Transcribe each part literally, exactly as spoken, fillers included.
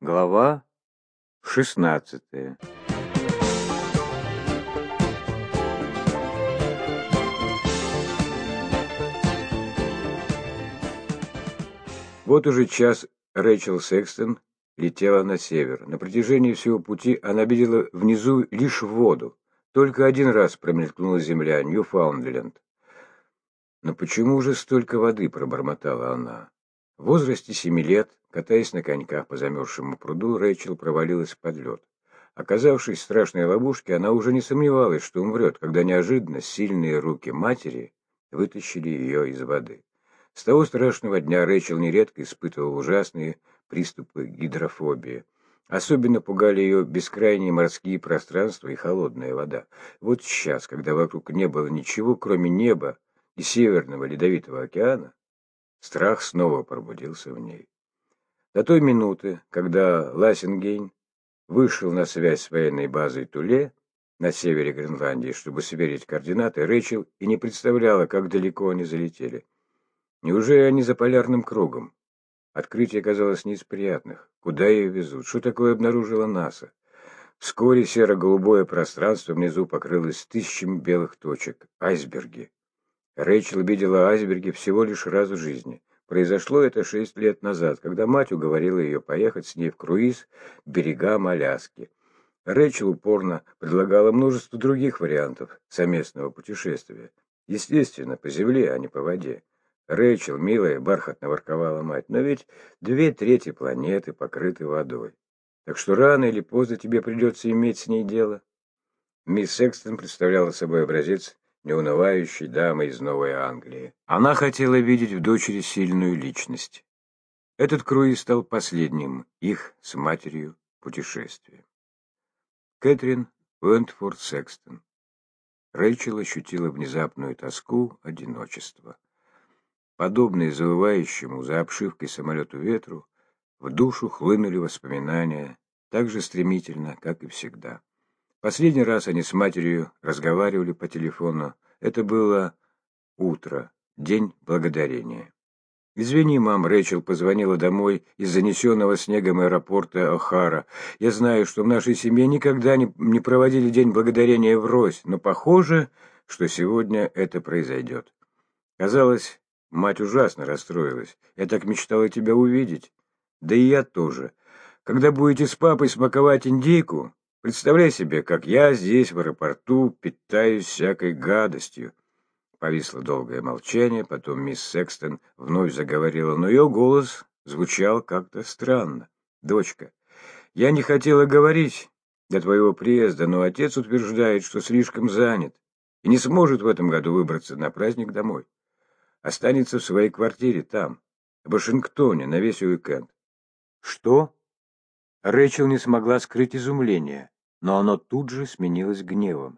Глава шестнадцатая. Вот уже час Рэйчел Секстон летела на север. На протяжении всего пути она видела внизу лишь воду. Только один раз промелькнула земля, Ньюфаундленд. «Но почему же столько воды?» — пробормотала она. В возрасте семи лет, катаясь на коньках по замерзшему пруду, Рэйчел провалилась под лед. Оказавшись в страшной ловушке, она уже не сомневалась, что умрет, когда неожиданно сильные руки матери вытащили ее из воды. С того страшного дня Рэйчел нередко испытывала ужасные приступы гидрофобии. Особенно пугали ее бескрайние морские пространства и холодная вода. Вот сейчас, когда вокруг не было ничего, кроме неба и Северного Ледовитого океана, страх снова пробудился в ней. До той минуты, когда Лассенгейн вышел на связь с военной базой Туле на севере Гренландии, чтобы сверить координаты, Рэйчел и не представляла, как далеко они залетели. Неужели они за полярным кругом? Открытие казалось не из приятных. Куда ее везут? Что такое обнаружила НАСА? Вскоре серо-голубое пространство внизу покрылось тысячами белых точек. Айсберги. Рэйчел видела айсберги всего лишь раз в жизни. Произошло это шесть лет назад, когда мать уговорила ее поехать с ней в круиз к берегам Аляски. Рэйчел упорно предлагала множество других вариантов совместного путешествия. Естественно, по земле, а не по воде. «Рэйчел, милая», — бархатно ворковала мать, — «но ведь две трети планеты покрыты водой. Так что рано или поздно тебе придется иметь с ней дело». Мисс Секстон представляла собой образец неунывающей дамы из Новой Англии. Она хотела видеть в дочери сильную личность. Этот круиз стал последним их с матерью путешествием. Кэтрин Уэнтфорд Секстон. Рэйчел ощутила внезапную тоску, одиночество. Подобные завывающему за обшивкой самолету ветру, в душу хлынули воспоминания так же стремительно, как и всегда. Последний раз они с матерью разговаривали по телефону. Это было утро, день благодарения. «Извини, мам», — Рэйчел позвонила домой из занесенного снегом аэропорта О'Хара. «Я знаю, что в нашей семье никогда не, не проводили День благодарения врозь, но похоже, что сегодня это произойдет». Казалось, мать ужасно расстроилась. «Я так мечтала тебя увидеть». «Да и я тоже. Когда будете с папой смаковать индейку, представляй себе, как я здесь, в аэропорту, питаюсь всякой гадостью». Повисло долгое молчание, потом мисс Секстон вновь заговорила, но ее голос звучал как-то странно. «Дочка, я не хотела говорить до твоего приезда, но отец утверждает, что слишком занят и не сможет в этом году выбраться на праздник домой. Останется в своей квартире там, в Вашингтоне, на весь уикенд». «Что?» Рэйчел не смогла скрыть изумление, но оно тут же сменилось гневом.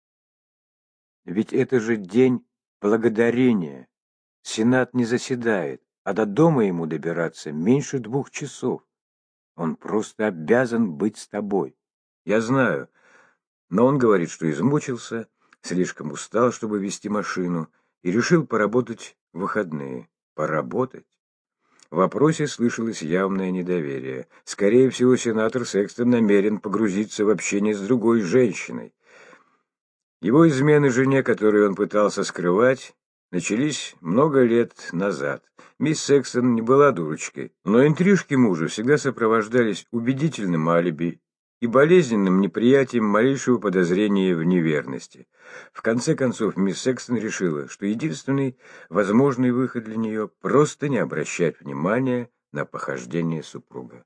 «Ведь это же день благодарения. Сенат не заседает, а до дома ему добираться меньше двух часов. Он просто обязан быть с тобой». «Я знаю, но он говорит, что измучился, слишком устал, чтобы вести машину, и решил поработать в выходные». «Поработать?» В вопросе слышалось явное недоверие. Скорее всего, сенатор Секстон намерен погрузиться в общение с другой женщиной. Его измены жене, которую он пытался скрывать, начались много лет назад. Мисс Секстон не была дурочкой, но интрижки мужа всегда сопровождались убедительным алиби и болезненным неприятием малейшего подозрения в неверности. В конце концов, мисс Секстон решила, что единственный возможный выход для нее — просто не обращать внимания на похождения супруга.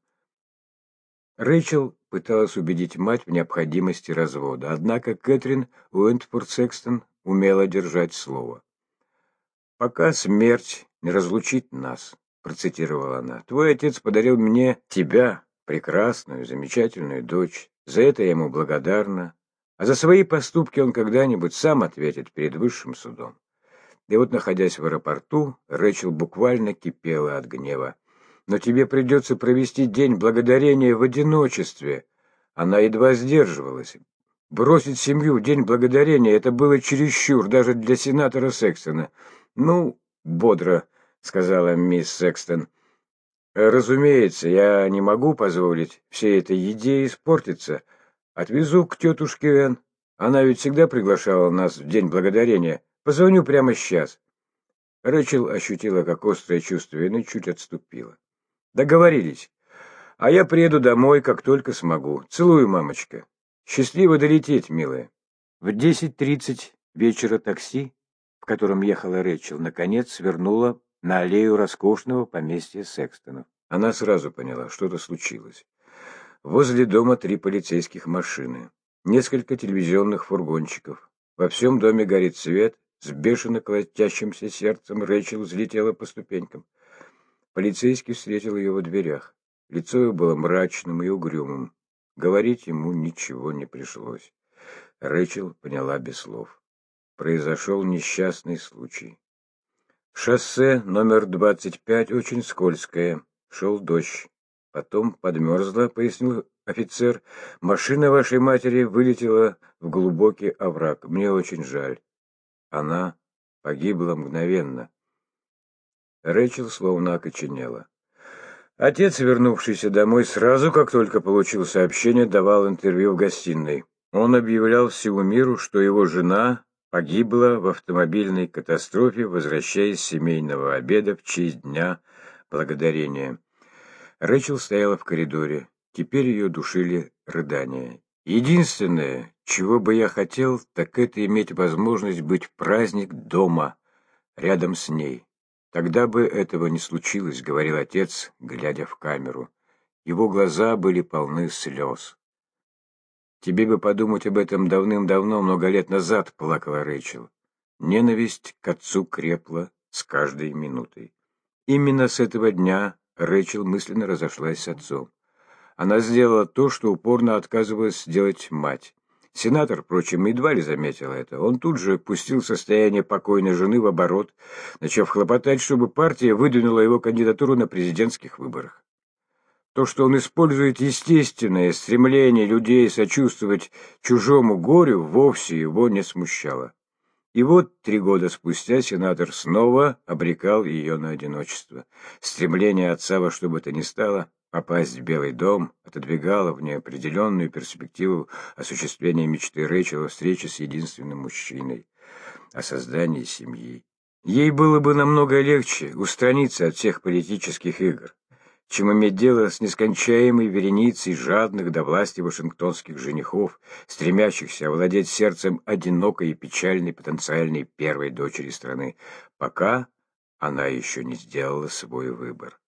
Рэйчел пыталась убедить мать в необходимости развода, однако Кэтрин Уэнтфорд Секстон умела держать слово. «Пока смерть не разлучит нас», — процитировала она, — «твой отец подарил мне тебя, прекрасную, замечательную дочь. За это я ему благодарна, а за свои поступки он когда-нибудь сам ответит перед высшим судом». И вот, находясь в аэропорту, Рэйчел буквально кипела от гнева. «Но тебе придется провести день благодарения в одиночестве». Она едва сдерживалась. Бросить семью в день благодарения — это было чересчур, даже для сенатора Секстона. «Ну, бодро», — сказала мисс Секстон. Разумеется, я не могу позволить всей этой еде испортиться. Отвезу к тетушке Энн. Она ведь всегда приглашала нас в День Благодарения. Позвоню прямо сейчас. Рэчел ощутила, как острое чувство вины чуть отступило. Договорились. А я приеду домой, как только смогу. Целую, мамочка. Счастливо долететь, милая. В десять тридцать вечера такси, в котором ехала Рэчел, наконец свернула на аллею роскошного поместья Секстонов. Она сразу поняла, что-то случилось. Возле дома три полицейских машины, несколько телевизионных фургончиков. Во всем доме горит свет. С бешено колотящимся сердцем Рэчел взлетела по ступенькам. Полицейский встретил ее в дверях. Лицо его было мрачным и угрюмым. Говорить ему ничего не пришлось. Рэчел поняла без слов. Произошел несчастный случай. Шоссе номер двадцать пять очень скользкое. Шел дождь. Потом подмерзла, пояснил офицер. Машина вашей матери вылетела в глубокий овраг. Мне очень жаль. Она погибла мгновенно. Рэчел словно окоченела. Отец, вернувшийся домой сразу, как только получил сообщение, давал интервью в гостиной. Он объявлял всему миру, что его жена погибла в автомобильной катастрофе, возвращаясь с семейного обеда в честь Дня Благодарения. Рэчел стояла в коридоре. Теперь ее душили рыдания. Единственное, чего бы я хотел, так это иметь возможность быть в праздник дома, рядом с ней. Тогда бы этого не случилось, говорил отец, глядя в камеру. Его глаза были полны слез. Тебе бы подумать об этом давным-давно, много лет назад, плакала Рэчел. Ненависть к отцу крепла с каждой минутой. Именно с этого дня Рэчел мысленно разошлась с отцом. Она сделала то, что упорно отказывалась сделать мать. Сенатор, впрочем, едва ли заметил это. Он тут же пустил состояние покойной жены в оборот, начав хлопотать, чтобы партия выдвинула его кандидатуру на президентских выборах. То, что он использует естественное стремление людей сочувствовать чужому горю, вовсе его не смущало. И вот три года спустя сенатор снова обрекал ее на одиночество. Стремление отца во что бы то ни стало попасть в Белый дом отодвигало в неопределенную перспективу осуществления мечты Рэчел о встрече с единственным мужчиной, о создании семьи. Ей было бы намного легче устраниться от всех политических игр, чем иметь дело с нескончаемой вереницей жадных до власти вашингтонских женихов, стремящихся овладеть сердцем одинокой и печальной потенциальной первой дочери страны, пока она еще не сделала свой выбор.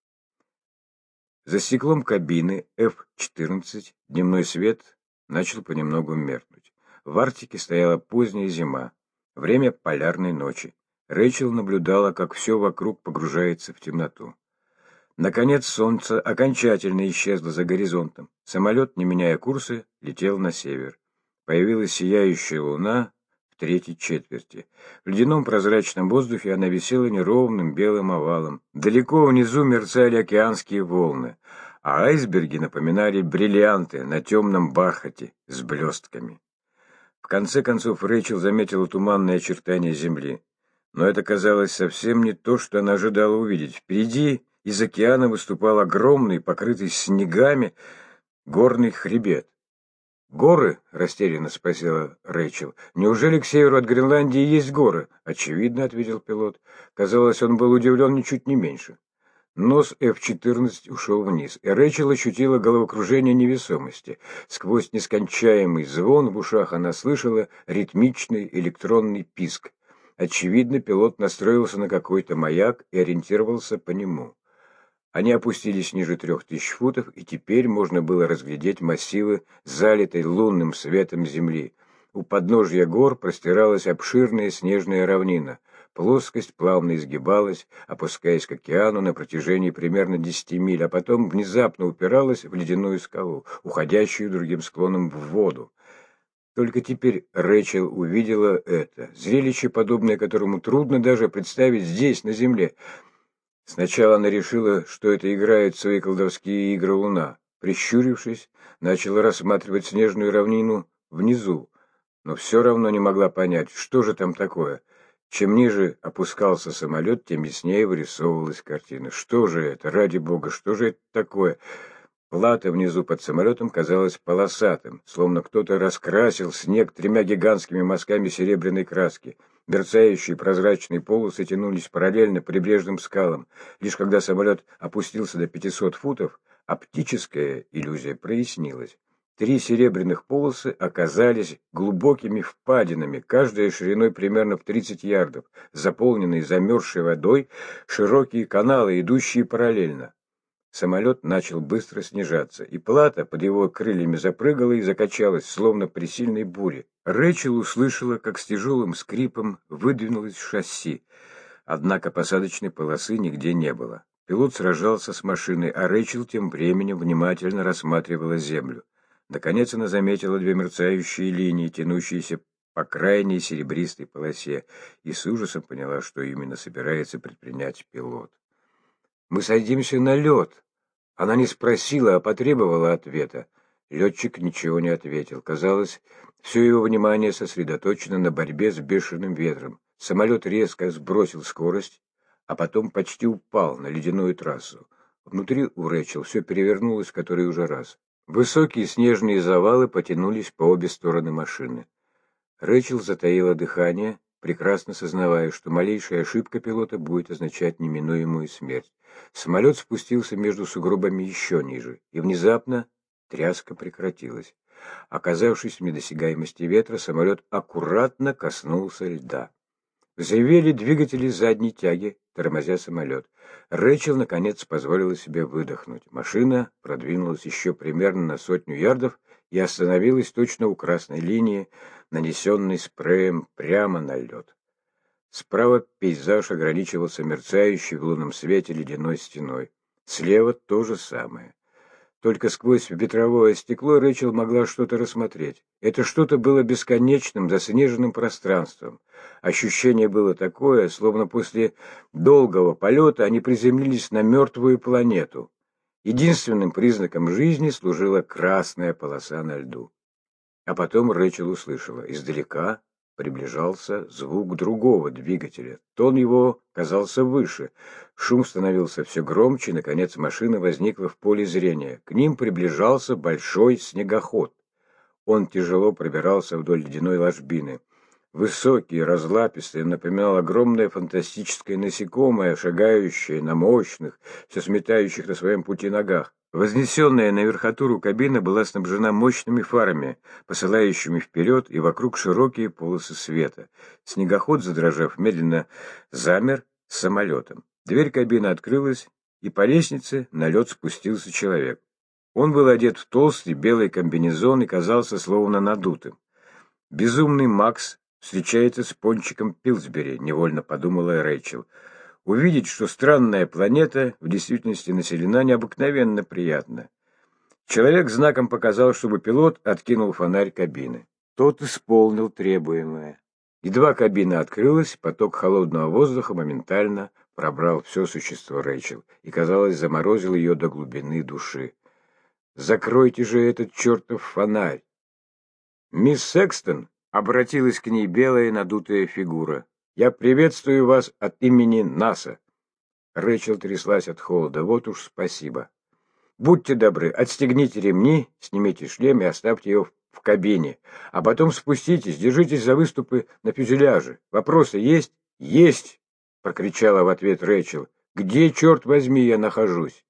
За стеклом кабины эф четырнадцать дневной свет начал понемногу меркнуть. В Арктике стояла поздняя зима, время полярной ночи. Рэчел наблюдала, как все вокруг погружается в темноту. Наконец солнце окончательно исчезло за горизонтом. Самолет, не меняя курса, летел на север. Появилась сияющая луна в третьей четверти. В ледяном прозрачном воздухе она висела неровным белым овалом. Далеко внизу мерцали океанские волны, а айсберги напоминали бриллианты на темном бархате с блестками. В конце концов Рэчел заметила туманные очертания земли. Но это казалось совсем не то, что она ожидала увидеть. Впереди из океана выступал огромный, покрытый снегами, горный хребет. «Горы?» — растерянно спросила Рэчел. «Неужели к северу от Гренландии есть горы?» «Очевидно», — ответил пилот. Казалось, он был удивлен ничуть не меньше. Нос эф четырнадцать ушел вниз, и Рэчел ощутила головокружение невесомости. Сквозь нескончаемый звон в ушах она слышала ритмичный электронный писк. Очевидно, пилот настроился на какой-то маяк и ориентировался по нему. Они опустились ниже трех тысяч футов, и теперь можно было разглядеть массивы, залитой лунным светом земли. У подножья гор простиралась обширная снежная равнина. Плоскость плавно изгибалась, опускаясь к океану на протяжении примерно десяти миль, а потом внезапно упиралась в ледяную скалу, уходящую другим склоном в воду. Только теперь Рэчел увидела это, зрелище, подобное которому трудно даже представить здесь, на земле. Сначала она решила, что это играет в свои колдовские игры луна. Прищурившись, начала рассматривать снежную равнину внизу, но все равно не могла понять, что же там такое. Чем ниже опускался самолет, тем яснее вырисовывалась картина. Что же это, ради бога, что же это такое? Плато внизу под самолетом казалось полосатым, словно кто-то раскрасил снег тремя гигантскими мазками серебряной краски. Мерцающие прозрачные полосы тянулись параллельно прибрежным скалам. Лишь когда самолет опустился до пятисот футов, оптическая иллюзия прояснилась. Три серебряных полосы оказались глубокими впадинами, каждая шириной примерно в тридцать ярдов, заполненные замерзшей водой, широкие каналы, идущие параллельно. Самолет начал быстро снижаться, и Плато под его крыльями запрыгала и закачалась, словно при сильной буре. Рэйчел услышала, как с тяжелым скрипом выдвинулось шасси, однако посадочной полосы нигде не было. Пилот сражался с машиной, а Рэйчел тем временем внимательно рассматривала землю. Наконец она заметила две мерцающие линии, тянущиеся по крайней серебристой полосе, и с ужасом поняла, что именно собирается предпринять пилот. «Мы садимся на лед!» Она не спросила, а потребовала ответа. Летчик ничего не ответил. Казалось, все его внимание сосредоточено на борьбе с бешеным ветром. Самолет резко сбросил скорость, а потом почти упал на ледяную трассу. Внутри у Рэйчел все перевернулось в который уже раз. Высокие снежные завалы потянулись по обе стороны машины. Рэйчел затаила дыхание, прекрасно сознавая, что малейшая ошибка пилота будет означать неминуемую смерть. Самолет спустился между сугробами еще ниже, и внезапно тряска прекратилась. Оказавшись в недосягаемости ветра, самолет аккуратно коснулся льда. Взревели двигатели задней тяги, тормозя самолет. Рэйчел, наконец, позволила себе выдохнуть. Машина продвинулась еще примерно на сотню ярдов и остановилась точно у красной линии, нанесенной спреем прямо на лед. Справа пейзаж ограничивался мерцающей в лунном свете ледяной стеной. Слева то же самое. Только сквозь ветровое стекло Рэйчел могла что-то рассмотреть. Это что-то было бесконечным, заснеженным пространством. Ощущение было такое, словно после долгого полета они приземлились на мертвую планету. Единственным признаком жизни служила красная полоса на льду. А потом Рэйчел услышала. Издалека приближался звук другого двигателя. Тон его казался выше. Шум становился все громче, и, наконец, машина возникла в поле зрения. К ним приближался большой снегоход. Он тяжело пробирался вдоль ледяной ложбины. Высокий, разлапистый, напоминал огромное фантастическое насекомое, шагающее на мощных, все сметающих на своем пути ногах. Вознесенная на верхотуру кабина была снабжена мощными фарами, посылающими вперед и вокруг широкие полосы света. Снегоход, задрожав, медленно замер с самолетом. Дверь кабины открылась, и по лестнице на лед спустился человек. Он был одет в толстый белый комбинезон и казался словно надутым. «Безумный Макс встречается с Пончиком Пилсбери», — невольно подумала Рэйчел. Увидеть, что странная планета в действительности населена, необыкновенно приятно. Человек знаком показал, чтобы пилот откинул фонарь кабины. Тот исполнил требуемое. Едва кабина открылась, поток холодного воздуха моментально пробрал все существо Рэйчел и, казалось, заморозил ее до глубины души. «Закройте же этот чертов фонарь!» «Мисс Секстон!» — обратилась к ней белая надутая фигура. «Я приветствую вас от имени НАСА». Рэйчел тряслась от холода. «Вот уж спасибо. Будьте добры, отстегните ремни, снимите шлем и оставьте его в кабине. А потом спуститесь, держитесь за выступы на фюзеляже. Вопросы есть?» «Есть!» — прокричала в ответ Рэйчел. «Где, черт возьми, я нахожусь?»